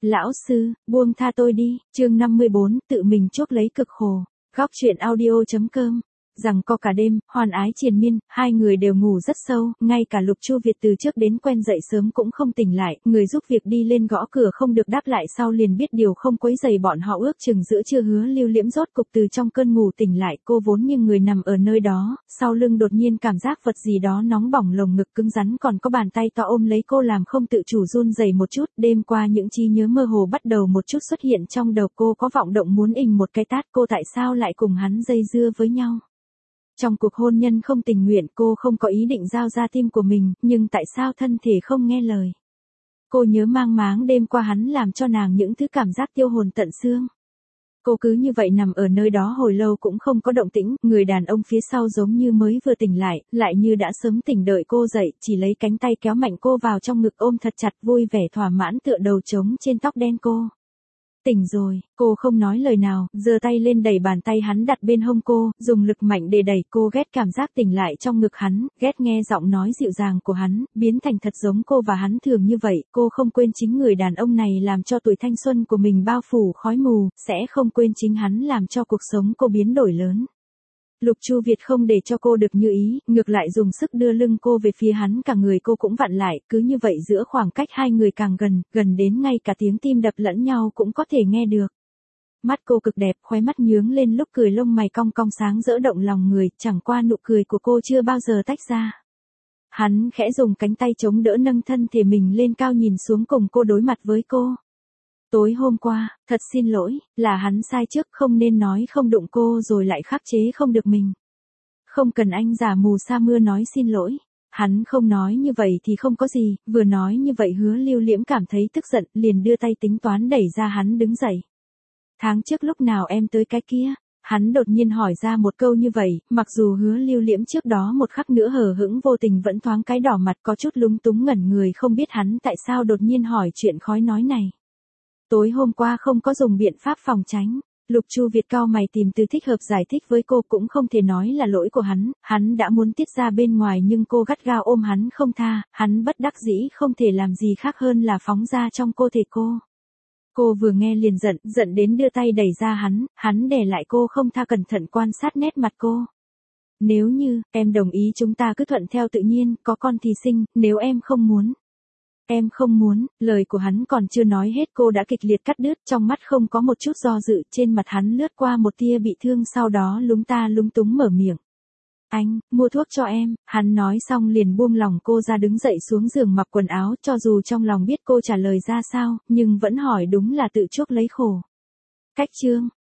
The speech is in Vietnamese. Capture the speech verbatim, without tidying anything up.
Lão sư, buông tha tôi đi, chương năm mươi bốn, tự mình chuốc lấy cực khổ. Góc truyện audio chấm com. Rằng co cả đêm, hoan ái triền miên, hai người đều ngủ rất sâu, ngay cả Lục Chu Việt từ trước đến quen dậy sớm cũng không tỉnh lại, người giúp việc đi lên gõ cửa không được đáp lại sau liền biết điều không quấy rầy bọn họ ước chừng giữa trưa Hứa Lưu Liễm rốt cục từ trong cơn ngủ tỉnh lại, cô vốn như người nằm ở nơi đó, sau lưng đột nhiên cảm giác vật gì đó nóng bỏng lồng ngực cứng rắn còn có bàn tay to ôm lấy cô làm không tự chủ run rẩy một chút, đêm qua những trí nhớ mơ hồ bắt đầu một chút xuất hiện trong đầu cô có vọng động muốn ình một cái tát cô tại sao lại cùng hắn dây dưa với nhau. Trong cuộc hôn nhân không tình nguyện cô không có ý định giao ra tim của mình, nhưng tại sao thân thể không nghe lời. Cô nhớ mang máng đêm qua hắn làm cho nàng những thứ cảm giác tiêu hồn tận xương. Cô cứ như vậy nằm ở nơi đó hồi lâu cũng không có động tĩnh, người đàn ông phía sau giống như mới vừa tỉnh lại, lại như đã sớm tỉnh đợi cô dậy, chỉ lấy cánh tay kéo mạnh cô vào trong ngực ôm thật chặt vui vẻ thỏa mãn tựa đầu trống trên tóc đen cô. Tỉnh rồi, cô không nói lời nào, giơ tay lên đẩy bàn tay hắn đặt bên hông cô, dùng lực mạnh để đẩy cô ghét cảm giác tỉnh lại trong ngực hắn, ghét nghe giọng nói dịu dàng của hắn, biến thành thật giống cô và hắn thường như vậy, cô không quên chính người đàn ông này làm cho tuổi thanh xuân của mình bao phủ khói mù, sẽ không quên chính hắn làm cho cuộc sống cô biến đổi lớn. Lục Chu Việt không để cho cô được như ý, ngược lại dùng sức đưa lưng cô về phía hắn cả người cô cũng vặn lại, cứ như vậy giữa khoảng cách hai người càng gần, gần đến ngay cả tiếng tim đập lẫn nhau cũng có thể nghe được. Mắt cô cực đẹp, khóe mắt nhướng lên lúc cười lông mày cong cong sáng rỡ động lòng người, chẳng qua nụ cười của cô chưa bao giờ tách ra. Hắn khẽ dùng cánh tay chống đỡ nâng thân thể mình lên cao nhìn xuống cùng cô đối mặt với cô. Tối hôm qua, thật xin lỗi, là hắn sai trước không nên nói không đụng cô rồi lại khắc chế không được mình. Không cần anh giả mù sa mưa nói xin lỗi. Hắn không nói như vậy thì không có gì, vừa nói như vậy Hứa Lưu Liễm cảm thấy tức giận, liền đưa tay tính toán đẩy ra hắn đứng dậy. Tháng trước lúc nào em tới cái kia? Hắn đột nhiên hỏi ra một câu như vậy, mặc dù Hứa Lưu Liễm trước đó một khắc nữa hờ hững vô tình vẫn thoáng cái đỏ mặt có chút lúng túng ngẩn người không biết hắn tại sao đột nhiên hỏi chuyện khói nói này. Tối hôm qua không có dùng biện pháp phòng tránh. Lục Chu Việt cau mày tìm từ thích hợp giải thích với cô cũng không thể nói là lỗi của hắn, hắn đã muốn tiết ra bên ngoài nhưng cô gắt gao ôm hắn không tha, hắn bất đắc dĩ không thể làm gì khác hơn là phóng ra trong cơ thể cô. Cô vừa nghe liền giận, giận đến đưa tay đẩy ra hắn, hắn đè lại cô không tha cẩn thận quan sát nét mặt cô. Nếu như, em đồng ý chúng ta cứ thuận theo tự nhiên, có con thì sinh, nếu em không muốn. Em không muốn, lời của hắn còn chưa nói hết cô đã kịch liệt cắt đứt trong mắt không có một chút do dự trên mặt hắn lướt qua một tia bị thương sau đó lúng ta lúng túng mở miệng. Anh, mua thuốc cho em, hắn nói xong liền buông lòng cô ra đứng dậy xuống giường mặc quần áo cho dù trong lòng biết cô trả lời ra sao, nhưng vẫn hỏi đúng là tự chuốc lấy khổ. Cách chương,